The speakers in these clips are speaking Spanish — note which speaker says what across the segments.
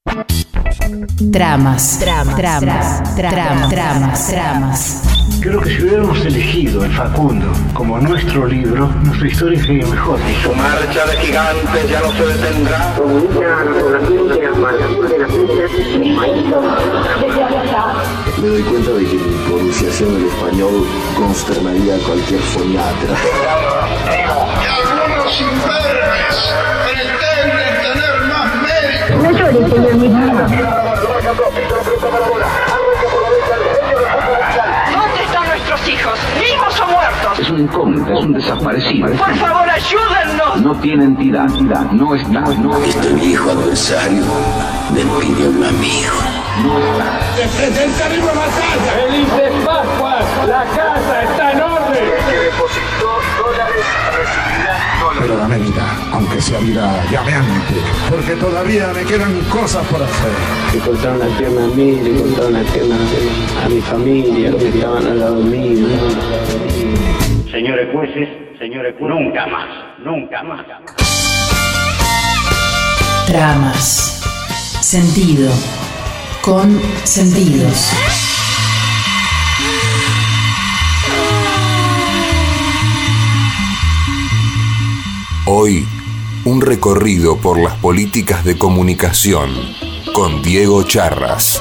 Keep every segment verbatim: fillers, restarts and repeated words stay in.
Speaker 1: Tramas, tramas, tramas, tramas, tramas, tramas.
Speaker 2: Creo que si hubiéramos elegido el Facundo como nuestro libro, nuestra historia sería mejor.
Speaker 3: Y su marcha de gigantes ya no se detendrá.
Speaker 4: Me doy cuenta de que mi pronunciación del español consternaría a cualquier foniatra.
Speaker 3: Y algunos imberbes pretenden tener más mérito.
Speaker 5: No llores, señor mismo.
Speaker 6: ¿Dónde están nuestros hijos? ¿Vivos o muertos?
Speaker 7: Es un incógnito, es un desaparecido.
Speaker 6: Por favor, ayúdennos.
Speaker 7: No tiene entidad, entidad, no está, no está.
Speaker 4: Este viejo adversario me pide un amigo.
Speaker 7: No está.
Speaker 3: ¡Se presenta viva batalla!
Speaker 8: ¡Feliz de Pascua! ¡La casa está en orden!
Speaker 3: Que depositó dólares recibirá dólares.
Speaker 2: Pero dame vida, aunque sea vida llameante, porque todavía me quedan cosas por hacer.
Speaker 9: Le cortaron la pierna a mí, le cortaron la pierna a mi familia, los que estaban al lado mío.
Speaker 10: Señores jueces, señores jueces, nunca más, nunca más.
Speaker 1: Tramas. Sentido. Con sentidos.
Speaker 11: Hoy, un recorrido por las políticas de comunicación con Diego Charras.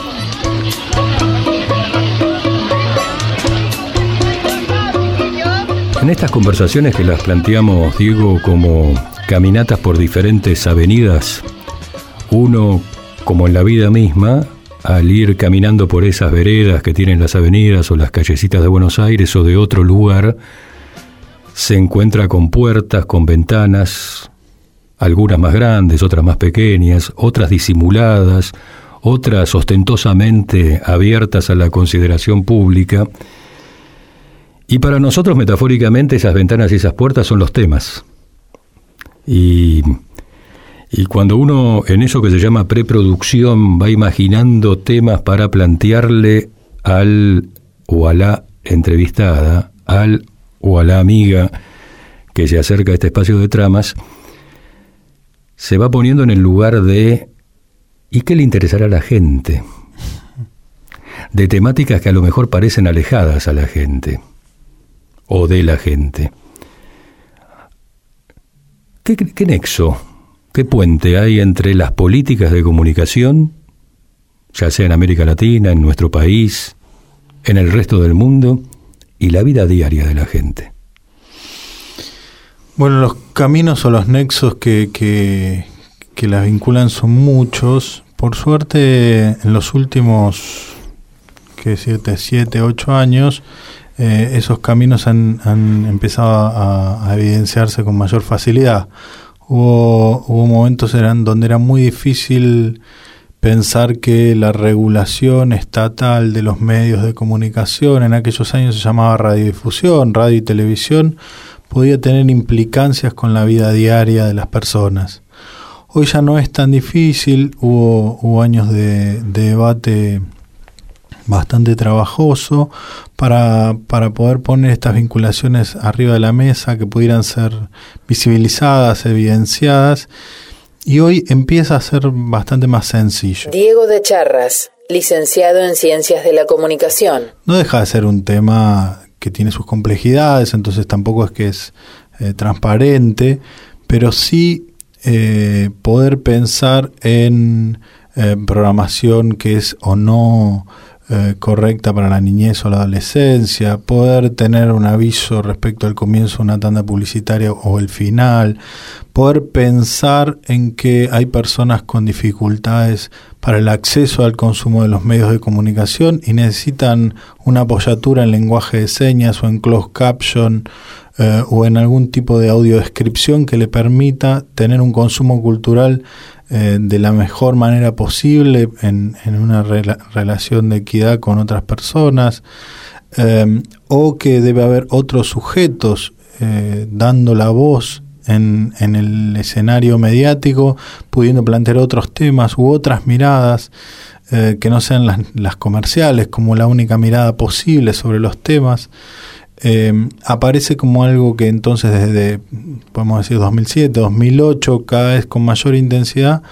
Speaker 12: En estas conversaciones que las planteamos, Diego, como caminatas por diferentes avenidas, uno, como en la vida misma, al ir caminando por esas veredas que tienen las avenidas o las callecitas de Buenos Aires o de otro lugar, se encuentra con puertas, con ventanas, algunas más grandes, otras más pequeñas, otras disimuladas, otras ostentosamente abiertas a la consideración pública. Y para nosotros, metafóricamente, esas ventanas y esas puertas son los temas. Y, y cuando uno, en eso que se llama preproducción, va imaginando temas para plantearle al o a la entrevistada, al o a la amiga que se acerca a este espacio de tramas, se va poniendo en el lugar de ¿y qué le interesará a la gente? De temáticas que a lo mejor parecen alejadas a la gente o de la gente. ¿Qué, qué nexo, qué puente hay entre las políticas de comunicación, ya sea en América Latina, en nuestro país, en el resto del mundo, y la vida diaria de la gente?
Speaker 13: Bueno, los caminos o los nexos que, que, que las vinculan son muchos. Por suerte, en los últimos que siete, siete, ocho años, eh, esos caminos han, han empezado a, a evidenciarse con mayor facilidad. Hubo, hubo momentos eran donde era muy difícil pensar que la regulación estatal de los medios de comunicación, en aquellos años se llamaba radiodifusión, radio y televisión, podía tener implicancias con la vida diaria de las personas. Hoy ya no es tan difícil, hubo, hubo años de, de debate bastante trabajoso para, para poder poner estas vinculaciones arriba de la mesa, que pudieran ser visibilizadas, evidenciadas, y hoy empieza a ser bastante más sencillo.
Speaker 1: Diego de Charras, licenciado en Ciencias de la Comunicación.
Speaker 13: No deja de ser un tema que tiene sus complejidades, entonces tampoco es que es eh, transparente, pero sí eh, poder pensar en eh, programación que es o no eh, correcta para la niñez o la adolescencia, poder tener un aviso respecto al comienzo de una tanda publicitaria o el final, poder pensar en que hay personas con dificultades para el acceso al consumo de los medios de comunicación y necesitan una apoyatura en lenguaje de señas o en closed caption eh, o en algún tipo de audiodescripción que le permita tener un consumo cultural eh, de la mejor manera posible en, en una rela- relación de equidad con otras personas, eh, o que debe haber otros sujetos eh, dando la voz En, en el escenario mediático, pudiendo plantear otros temas u otras miradas eh, que no sean las, las comerciales como la única mirada posible sobre los temas, eh, aparece como algo que entonces desde, podemos decir, dos mil siete, dos mil ocho, cada vez con mayor intensidad,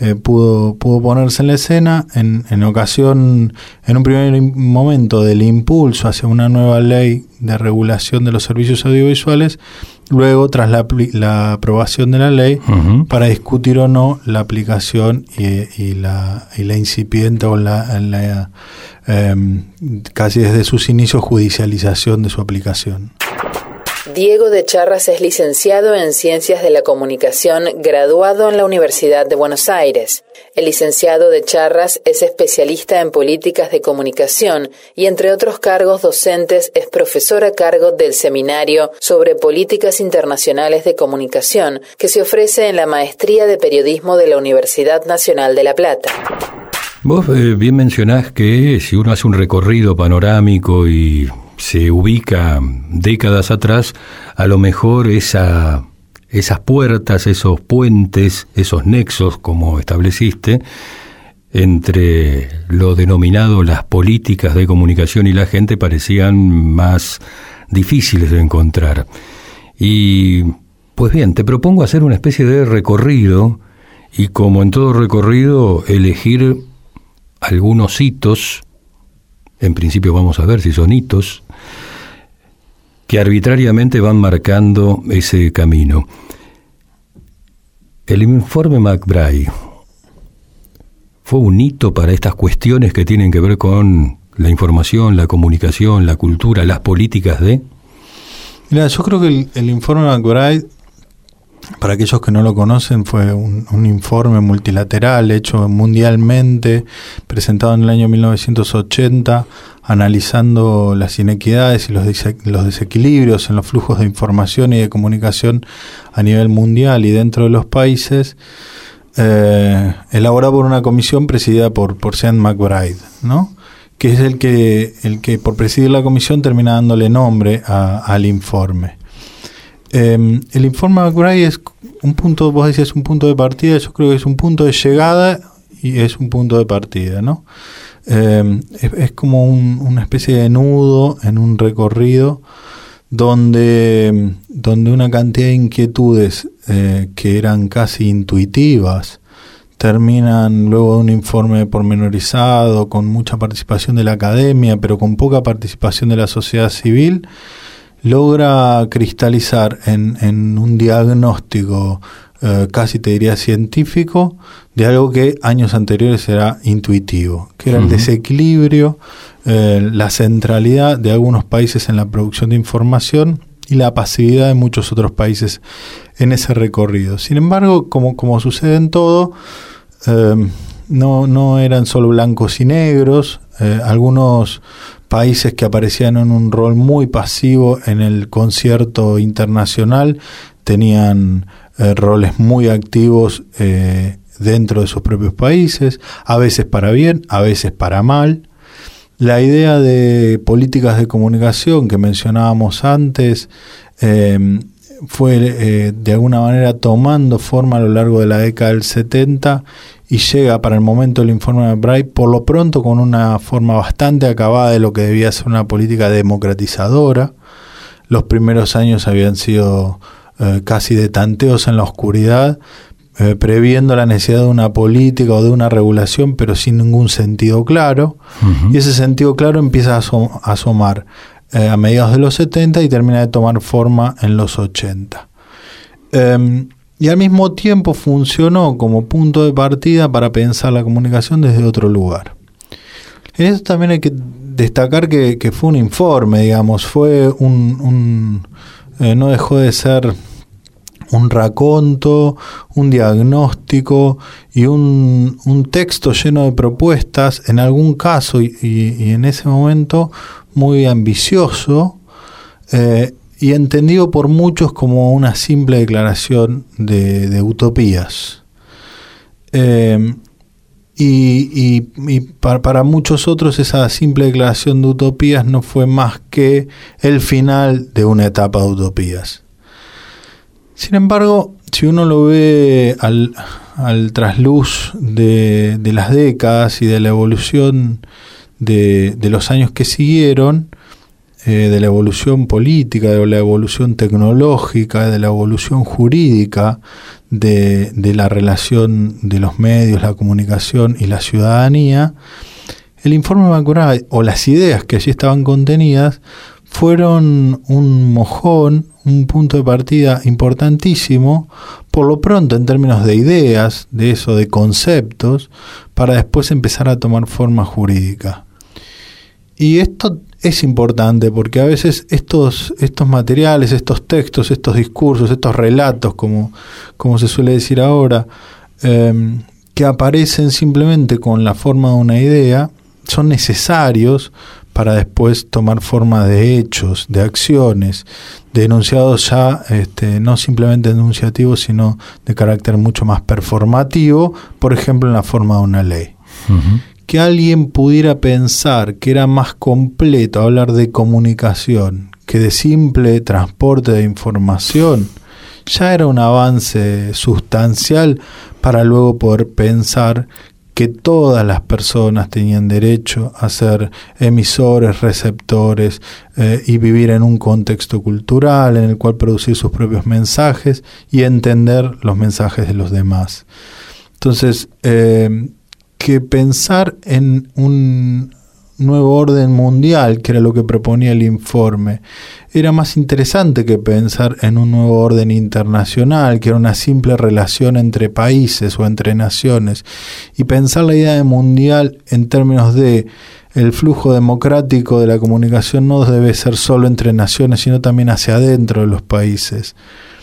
Speaker 13: eh, pudo, pudo ponerse en la escena en, en ocasión, en un primer momento del impulso hacia una nueva ley de regulación de los servicios audiovisuales, luego tras la, la aprobación de la ley, uh-huh. para discutir o no la aplicación y, y, la, y la incipiente o la, la eh, casi desde sus inicios judicialización de su aplicación.
Speaker 1: Diego de Charras es licenciado en Ciencias de la Comunicación, graduado en la Universidad de Buenos Aires. El licenciado de Charras es especialista en políticas de comunicación y, entre otros cargos docentes, es profesor a cargo del Seminario sobre Políticas Internacionales de Comunicación, que se ofrece en la Maestría de Periodismo de la Universidad Nacional de La Plata.
Speaker 12: Vos eh, bien mencionás que si uno hace un recorrido panorámico y se ubica décadas atrás, a lo mejor esa, esas puertas, esos puentes, esos nexos, como estableciste, entre lo denominado las políticas de comunicación y la gente parecían más difíciles de encontrar. Y, pues bien, te propongo hacer una especie de recorrido y, como en todo recorrido, elegir algunos hitos. En principio vamos a ver si son hitos que arbitrariamente van marcando ese camino. El informe McBride fue un hito para estas cuestiones que tienen que ver con la información, la comunicación, la cultura, las políticas de...
Speaker 13: Mira, yo creo que el, el informe McBride, para aquellos que no lo conocen, fue un, un informe multilateral hecho mundialmente, presentado en el año mil novecientos ochenta, analizando las inequidades y los, dese- los desequilibrios en los flujos de información y de comunicación a nivel mundial y dentro de los países, eh, elaborado por una comisión presidida por, por Sean McBride, ¿no? Que es el que, el que por presidir la comisión termina dándole nombre a, al informe. Eh, el informe McBride es un punto, vos decías un punto de partida, yo creo que es un punto de llegada y es un punto de partida, ¿no? Eh, es, es como un, una especie de nudo en un recorrido donde, donde una cantidad de inquietudes eh, que eran casi intuitivas terminan luego de un informe pormenorizado con mucha participación de la academia, pero con poca participación de la sociedad civil, logra cristalizar en, en un diagnóstico eh, casi te diría científico de algo que años anteriores era intuitivo, que era uh-huh. el desequilibrio, eh, la centralidad de algunos países en la producción de información y la pasividad de muchos otros países en ese recorrido. Sin embargo, como, como sucede en todo, eh, no, no eran solo blancos y negros, eh, algunos países que aparecían en un rol muy pasivo en el concierto internacional tenían eh, roles muy activos eh, dentro de sus propios países, a veces para bien, a veces para mal. La idea de políticas de comunicación que mencionábamos antes eh, fue eh, de alguna manera tomando forma a lo largo de la década del setenta y llega para el momento del informe de McBride por lo pronto con una forma bastante acabada de lo que debía ser una política democratizadora. Los primeros años habían sido eh, casi de tanteos en la oscuridad, eh, previendo la necesidad de una política o de una regulación, pero sin ningún sentido claro. Uh-huh. Y ese sentido claro empieza a, asom- a asomar eh, a mediados de los setenta y termina de tomar forma en los ochenta. Eh, Y al mismo tiempo funcionó como punto de partida para pensar la comunicación desde otro lugar. En eso también hay que destacar que, que fue un informe, digamos, fue un, un eh, no dejó de ser un raconto, un diagnóstico y un, un texto lleno de propuestas, en algún caso y, y, y en ese momento muy ambicioso, eh, y entendido por muchos como una simple declaración de, de utopías. Eh, y y, y para, para muchos otros esa simple declaración de utopías no fue más que el final de una etapa de utopías. Sin embargo, si uno lo ve al, al trasluz de, de las décadas y de la evolución de, de los años que siguieron, Eh, de la evolución política, de la evolución tecnológica, de la evolución jurídica de, de la relación de los medios, la comunicación y la ciudadanía, el informe McBride o las ideas que allí estaban contenidas fueron un mojón, un punto de partida importantísimo, por lo pronto en términos de ideas, de eso, de conceptos, para después empezar a tomar forma jurídica. Y esto es importante porque a veces estos, estos materiales, estos textos, estos discursos, estos relatos, como, como se suele decir ahora, eh, que aparecen simplemente con la forma de una idea, son necesarios para después tomar forma de hechos, de acciones, de enunciados ya este, no simplemente enunciativos, sino de carácter mucho más performativo, por ejemplo en la forma de una ley. Uh-huh. Que alguien pudiera pensar que era más completo hablar de comunicación que de simple transporte de información, ya era un avance sustancial para luego poder pensar que todas las personas tenían derecho a ser emisores, receptores eh, y vivir en un contexto cultural en el cual producir sus propios mensajes y entender los mensajes de los demás. Entonces, eh, que pensar en un nuevo orden mundial, que era lo que proponía el informe, era más interesante que pensar en un nuevo orden internacional, que era una simple relación entre países o entre naciones, y pensar la idea de mundial en términos de el flujo democrático de la comunicación no debe ser solo entre naciones, sino también hacia adentro de los países.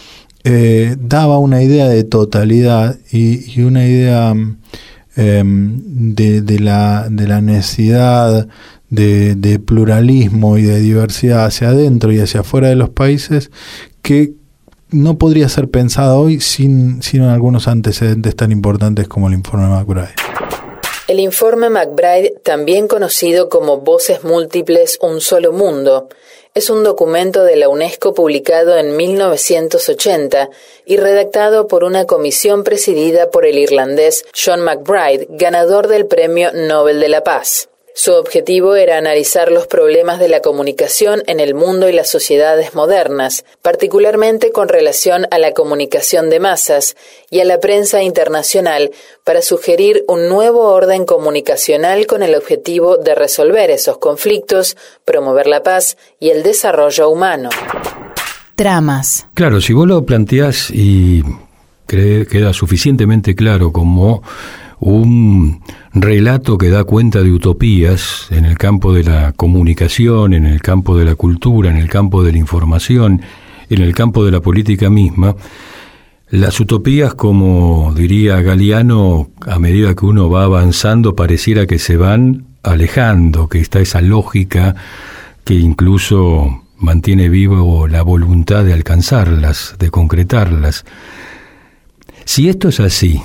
Speaker 13: Eh, daba una idea de totalidad y, y una idea eh, de, de, la, de la necesidad de, de pluralismo y de diversidad hacia adentro y hacia afuera de los países que no podría ser pensada hoy sin, sin algunos antecedentes tan importantes como el informe McBride.
Speaker 1: El informe McBride, también conocido como Voces Múltiples, un solo mundo, es un documento de la UNESCO publicado en mil novecientos ochenta y redactado por una comisión presidida por el irlandés John McBride, ganador del Premio Nobel de la Paz. Su objetivo era analizar los problemas de la comunicación en el mundo y las sociedades modernas, particularmente con relación a la comunicación de masas y a la prensa internacional, para sugerir un nuevo orden comunicacional con el objetivo de resolver esos conflictos, promover la paz y el desarrollo humano.
Speaker 12: Tramas. Claro, si vos lo planteás y cree, queda suficientemente claro como un relato que da cuenta de utopías en el campo de la comunicación, en el campo de la cultura, en el campo de la información, en el campo de la política misma. Las utopías, como diría Galeano, a medida que uno va avanzando pareciera que se van alejando, que está esa lógica que incluso mantiene vivo la voluntad de alcanzarlas, de concretarlas. Si esto es así,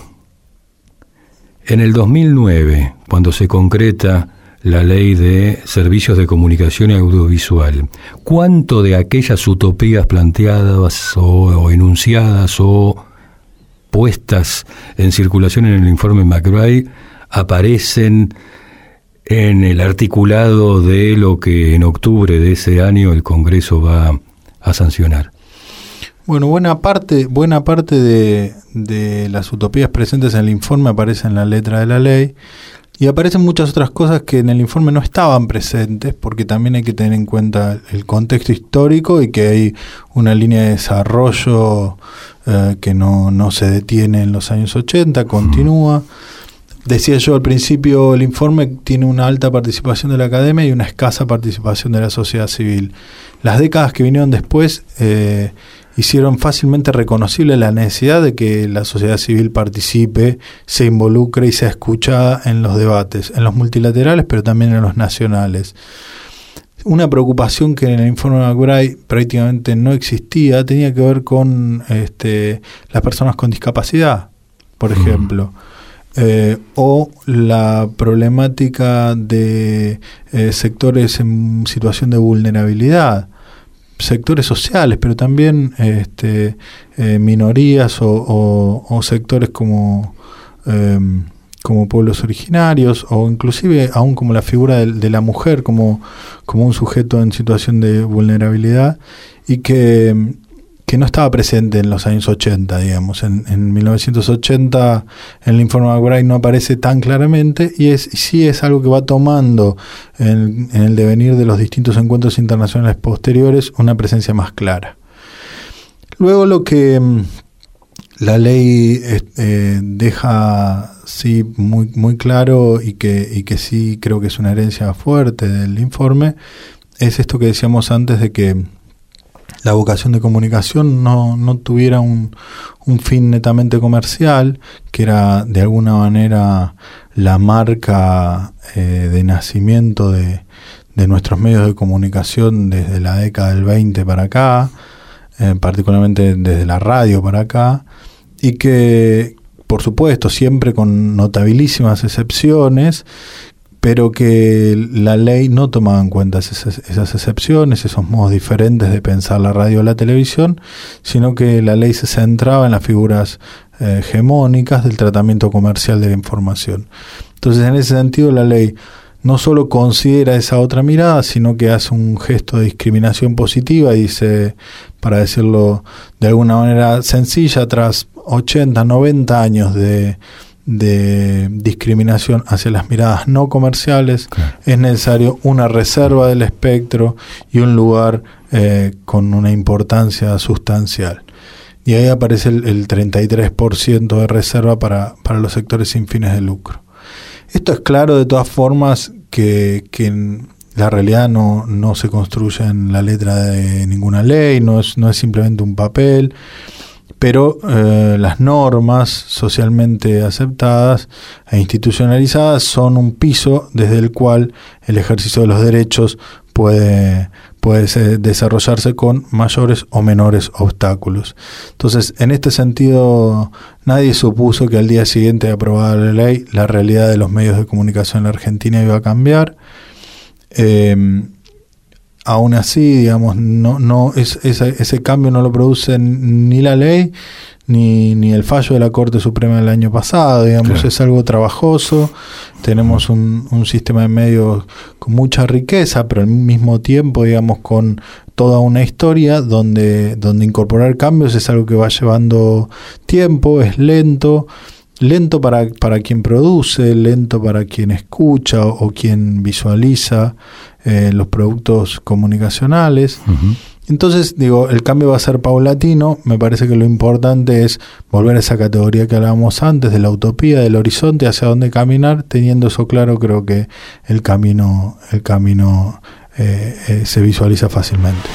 Speaker 12: en el dos mil nueve, cuando se concreta la ley de servicios de comunicación audiovisual, ¿cuánto de aquellas utopías planteadas o, o enunciadas o puestas en circulación en el informe McBride aparecen en el articulado de lo que en octubre de ese año el Congreso va a sancionar?
Speaker 13: Bueno, buena parte, buena parte de, de las utopías presentes en el informe aparecen en la letra de la ley y aparecen muchas otras cosas que en el informe no estaban presentes, porque también hay que tener en cuenta el contexto histórico y que hay una línea de desarrollo eh, que no, no se detiene en los años ochenta, continúa. Decía yo al principio, el informe tiene una alta participación de la academia y una escasa participación de la sociedad civil. Las décadas que vinieron después eh, hicieron fácilmente reconocible la necesidad de que la sociedad civil participe, se involucre y sea escuchada en los debates, en los multilaterales, pero también en los nacionales. Una preocupación que en el informe McBride prácticamente no existía tenía que ver con este, las personas con discapacidad, por ejemplo. Eh, o la problemática de eh, sectores en situación de vulnerabilidad, sectores sociales, pero también este, eh, minorías o, o, o sectores como, eh, como pueblos originarios, o inclusive aún como la figura de, de la mujer como, como un sujeto en situación de vulnerabilidad, y que, que que no estaba presente en los años ochenta, digamos. En, en mil novecientos ochenta el informe McBride no aparece tan claramente y es sí es algo que va tomando en, en el devenir de los distintos encuentros internacionales posteriores una presencia más clara. Luego lo que la ley eh, deja sí muy muy claro y que y que sí creo que es una herencia fuerte del informe es esto que decíamos antes de que la vocación de comunicación no, no tuviera un, un fin netamente comercial, que era de alguna manera la marca eh, de nacimiento de, de nuestros medios de comunicación desde la década del veinte para acá, eh, particularmente desde la radio para acá, y que, por supuesto, siempre con notabilísimas excepciones, pero que la ley no tomaba en cuenta esas, esas excepciones, esos modos diferentes de pensar la radio o la televisión, sino que la ley se centraba en las figuras eh, hegemónicas del tratamiento comercial de la información. Entonces, en ese sentido, la ley no solo considera esa otra mirada, sino que hace un gesto de discriminación positiva y dice, para decirlo de alguna manera sencilla, tras ochenta, noventa años de, de discriminación hacia las miradas no comerciales, claro, es necesario una reserva del espectro y un lugar eh, con una importancia sustancial. Y ahí aparece el, el treinta y tres por ciento de reserva para, para los sectores sin fines de lucro. Esto es claro, de todas formas, que, que la realidad no, no se construye en la letra de ninguna ley, no es, no es simplemente un papel, pero eh, las normas socialmente aceptadas e institucionalizadas son un piso desde el cual el ejercicio de los derechos puede, puede ser, desarrollarse con mayores o menores obstáculos. Entonces, en este sentido, nadie supuso que al día siguiente de aprobada la ley, la realidad de los medios de comunicación en la Argentina iba a cambiar. Eh, aún así, digamos, no, no es, ese, ese cambio no lo produce ni la ley ni, ni el fallo de la Corte Suprema del año pasado, digamos, claro, es algo trabajoso. Tenemos un, un sistema de medios con mucha riqueza, pero al mismo tiempo, digamos, con toda una historia donde, donde incorporar cambios es algo que va llevando tiempo, es lento, lento para, para quien produce, lento para quien escucha o, o quien visualiza eh, los productos comunicacionales. Uh-huh. Entonces, digo, el cambio va a ser paulatino. Me parece que lo importante es volver a esa categoría que hablábamos antes, de la utopía, del horizonte, hacia dónde caminar. Teniendo eso claro, creo que el camino, el camino eh, eh, se visualiza fácilmente.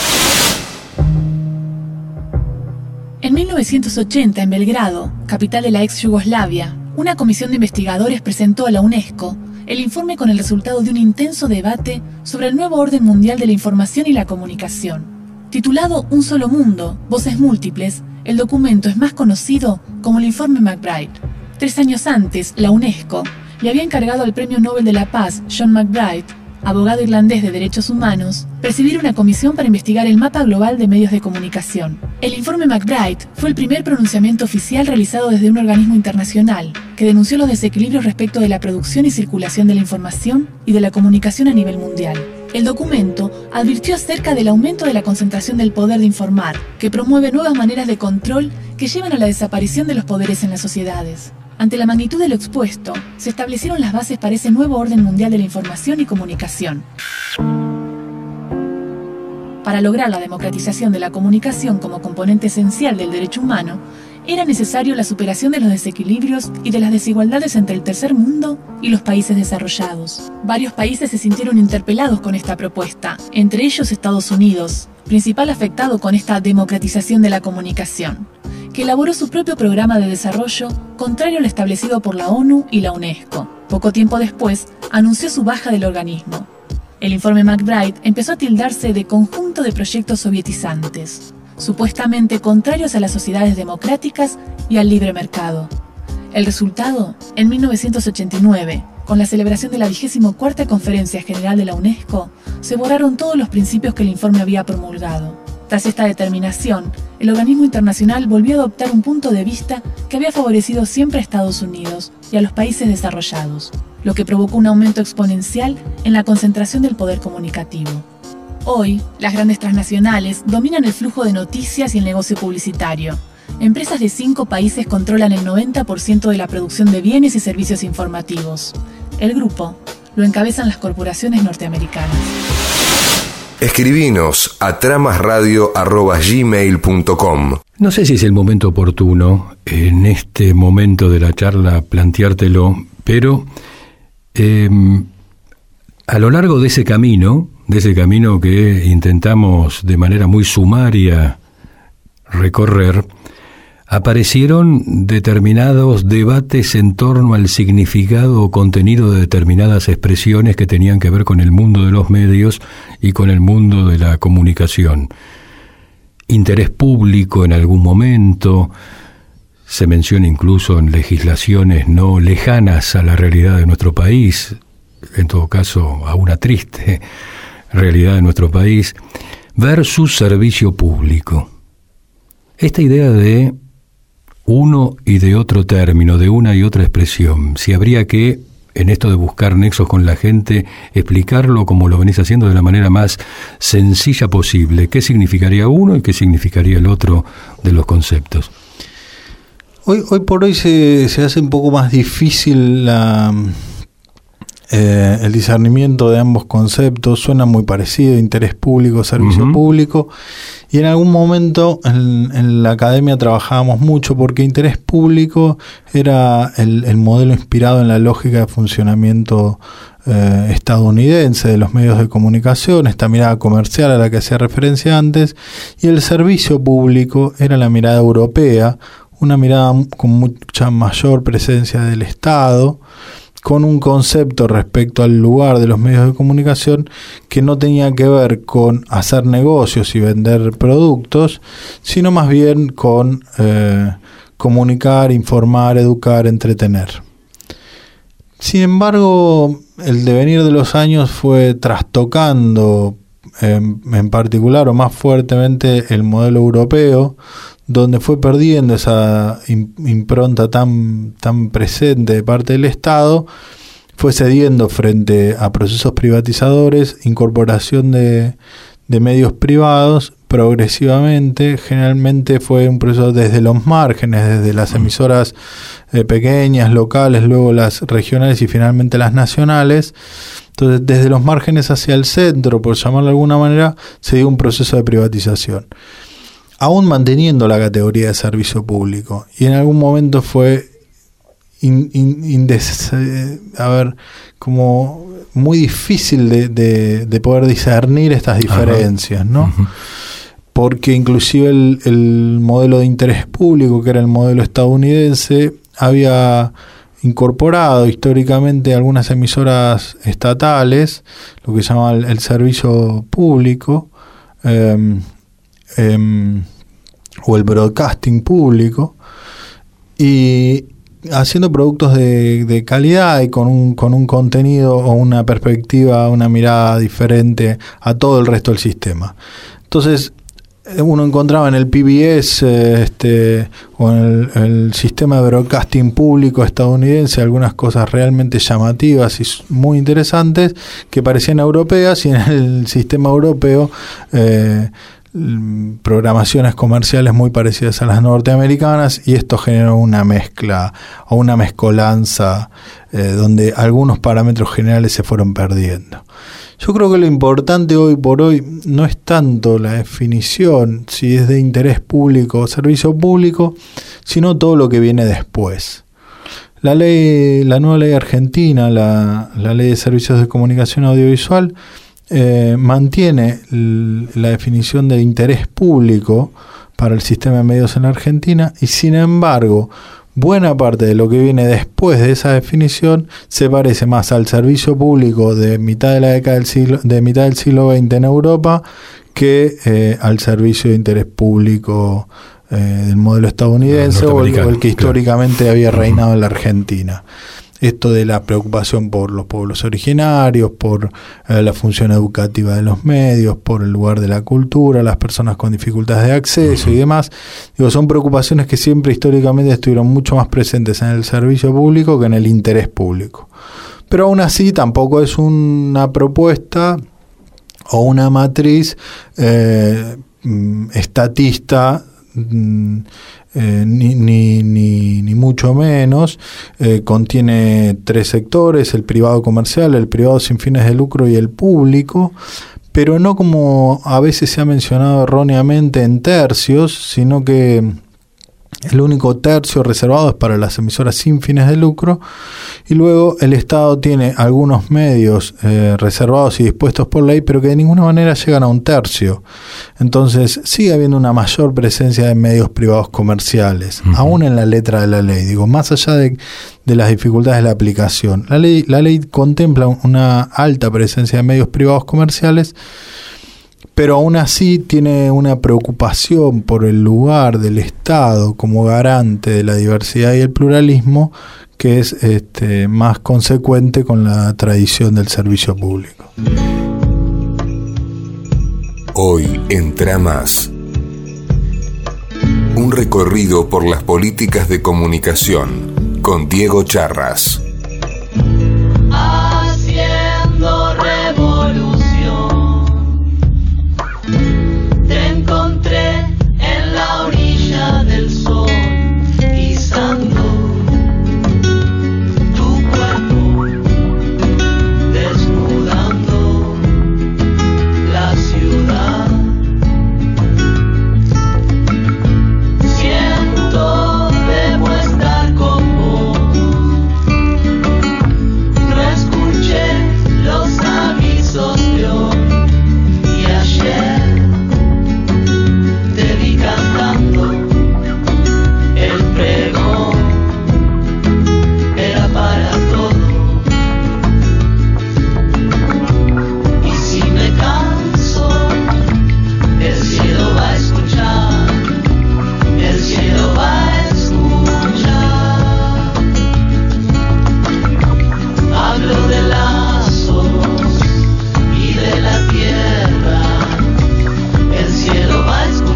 Speaker 5: En mil novecientos ochenta, en Belgrado, capital de la ex Yugoslavia, una comisión de investigadores presentó a la UNESCO el informe con el resultado de un intenso debate sobre el nuevo orden mundial de la información y la comunicación. Titulado Un solo mundo, voces múltiples, el documento es más conocido como el informe McBride. Tres años antes, la UNESCO le había encargado al Premio Nobel de la Paz, John McBride, abogado irlandés de derechos humanos, presidir una comisión para investigar el mapa global de medios de comunicación. El informe McBride fue el primer pronunciamiento oficial realizado desde un organismo internacional que denunció los desequilibrios respecto de la producción y circulación de la información y de la comunicación a nivel mundial. El documento advirtió acerca del aumento de la concentración del poder de informar, que promueve nuevas maneras de control que llevan a la desaparición de los poderes en las sociedades. Ante la magnitud de lo expuesto, se establecieron las bases para ese nuevo orden mundial de la información y comunicación. Para lograr la democratización de la comunicación como componente esencial del derecho humano, era necesario la superación de los desequilibrios y de las desigualdades entre el tercer mundo y los países desarrollados. Varios países se sintieron interpelados con esta propuesta, entre ellos Estados Unidos, principal afectado con esta democratización de la comunicación, que elaboró su propio programa de desarrollo contrario al establecido por la ONU y la UNESCO. Poco tiempo después, anunció su baja del organismo. El informe McBride empezó a tildarse de conjunto de proyectos sovietizantes, supuestamente contrarios a las sociedades democráticas y al libre mercado. El resultado, en mil novecientos ochenta y nueve, con la celebración de la vigésima cuarta Conferencia General de la UNESCO, se borraron todos los principios que el informe había promulgado. Tras esta determinación, el organismo internacional volvió a adoptar un punto de vista que había favorecido siempre a Estados Unidos y a los países desarrollados, lo que provocó un aumento exponencial en la concentración del poder comunicativo. Hoy, las grandes transnacionales dominan el flujo de noticias y el negocio publicitario. Empresas de cinco países controlan el noventa por ciento de la producción de bienes y servicios informativos. El grupo lo encabezan las corporaciones norteamericanas.
Speaker 11: Escribinos a tramasradio arroba gmail punto com.
Speaker 12: No sé si es el momento oportuno, en este momento de la charla, planteártelo, pero eh, a lo largo de ese camino, de ese camino que intentamos de manera muy sumaria recorrer, aparecieron determinados debates en torno al significado o contenido de determinadas expresiones que tenían que ver con el mundo de los medios y con el mundo de la comunicación. Interés público en algún momento, se menciona incluso en legislaciones no lejanas a la realidad de nuestro país, en todo caso a una triste realidad de nuestro país, versus servicio público. Esta idea de uno y de otro término, de una y otra expresión, si habría que, en esto de buscar nexos con la gente, explicarlo como lo venís haciendo de la manera más sencilla posible, ¿qué significaría uno y qué significaría el otro de los conceptos?
Speaker 13: Hoy, hoy por hoy se, se hace un poco más difícil la, eh, el discernimiento de ambos conceptos. Suena muy parecido, interés público, servicio uh-huh. público. Y en algún momento en, en la academia trabajábamos mucho porque interés público era el, el modelo inspirado en la lógica de funcionamiento eh, estadounidense de los medios de comunicación, esta mirada comercial a la que hacía referencia antes, y el servicio público era la mirada europea, una mirada con mucha mayor presencia del Estado, con un concepto respecto al lugar de los medios de comunicación que no tenía que ver con hacer negocios y vender productos, sino más bien con eh, comunicar, informar, educar, entretener. Sin embargo, el devenir de los años fue trastocando en, en particular o más fuertemente el modelo europeo, donde fue perdiendo esa impronta tan, tan presente de parte del Estado, fue cediendo frente a procesos privatizadores, incorporación de, de medios privados, progresivamente. Generalmente fue un proceso desde los márgenes, desde las emisoras eh, pequeñas, locales, luego las regionales y finalmente las nacionales. Entonces, desde los márgenes hacia el centro, por llamarlo de alguna manera, se dio un proceso de privatización, aún manteniendo la categoría de servicio público, y en algún momento fue in, in, indes, eh, a ver, como muy difícil de, de, de poder discernir estas diferencias, Ajá. ¿no? Uh-huh. Porque inclusive el, el modelo de interés público, que era el modelo estadounidense, había incorporado históricamente algunas emisoras estatales, lo que se llama el, el servicio público, eh, Eh, o el broadcasting público, y haciendo productos de, de calidad y con un, con un contenido o una perspectiva, una mirada diferente a todo el resto del sistema. Entonces uno encontraba en el P B S eh, este, o en el, el sistema de broadcasting público estadounidense algunas cosas realmente llamativas y muy interesantes que parecían europeas, y en el sistema europeo eh, programaciones comerciales muy parecidas a las norteamericanas, y esto generó una mezcla o una mezcolanza eh, donde algunos parámetros generales se fueron perdiendo. Yo creo que lo importante hoy por hoy no es tanto la definición, si es de interés público o servicio público, sino todo lo que viene después. La ley, la nueva ley argentina, la, la ley de servicios de comunicación audiovisual, Eh, mantiene l- la definición de interés público para el sistema de medios en la Argentina, y sin embargo buena parte de lo que viene después de esa definición se parece más al servicio público de mitad de la década del siglo, de mitad del siglo veinte en Europa que eh, al servicio de interés público eh, del modelo estadounidense o el, o el que históricamente claro. había reinado en la Argentina. Esto de la preocupación por los pueblos originarios, por eh, la función educativa de los medios, por el lugar de la cultura, las personas con dificultades de acceso y demás. Digo, son preocupaciones que siempre históricamente estuvieron mucho más presentes en el servicio público que en el interés público. Pero aún así tampoco es una propuesta o una matriz eh, estatista, eh, ni, ni, ni, ni mucho menos. Eh, contiene tres sectores: el privado comercial, el privado sin fines de lucro y el público, pero no como a veces se ha mencionado erróneamente en tercios, sino que el único tercio reservado es para las emisoras sin fines de lucro, y luego el Estado tiene algunos medios eh, reservados y dispuestos por ley, pero que de ninguna manera llegan a un tercio. Entonces sigue habiendo una mayor presencia de medios privados comerciales, uh-huh. aún en la letra de la ley, digo, más allá de, de las dificultades de la aplicación. La ley, la ley contempla una alta presencia de medios privados comerciales, pero aún así tiene una preocupación por el lugar del Estado como garante de la diversidad y el pluralismo, que es este, más consecuente con la tradición del servicio público.
Speaker 11: Hoy en Tramas, un recorrido por las políticas de comunicación con Diego Charras.
Speaker 14: Haciendo revolución. Encontré en la orilla del sol, izando tu cuerpo, desnudando la ciudad. Siento, debo estar con vos. No escuché los avisos de hoy y ayer. Te vi cantando el pregón, era para todo. Y si me canso, el cielo va a escuchar, el cielo va a escuchar. Hablo de lazos y de la tierra, el cielo va a escuchar.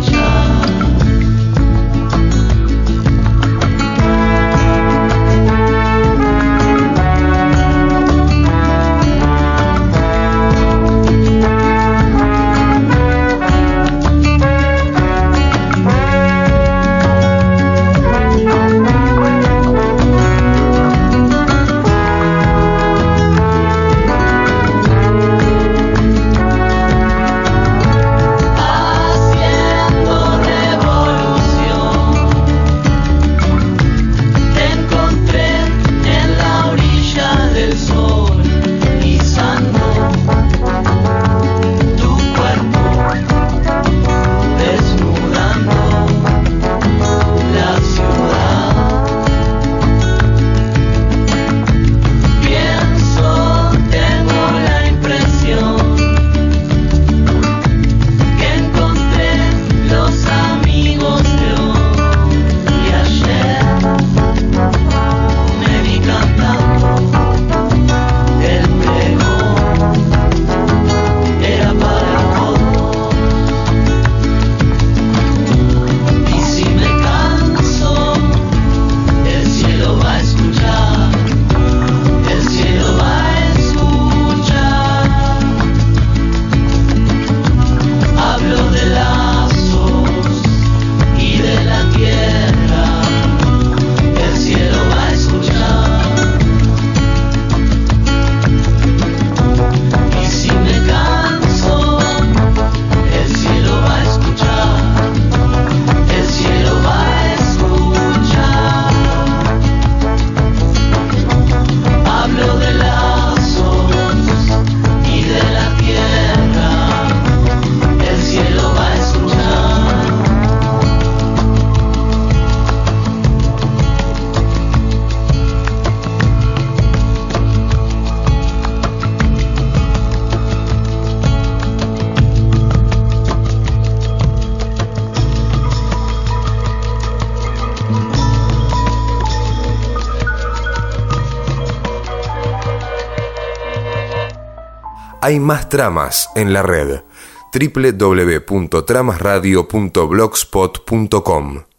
Speaker 11: Hay más tramas en la red. doble u doble u doble u punto tramas radio punto blogspot punto com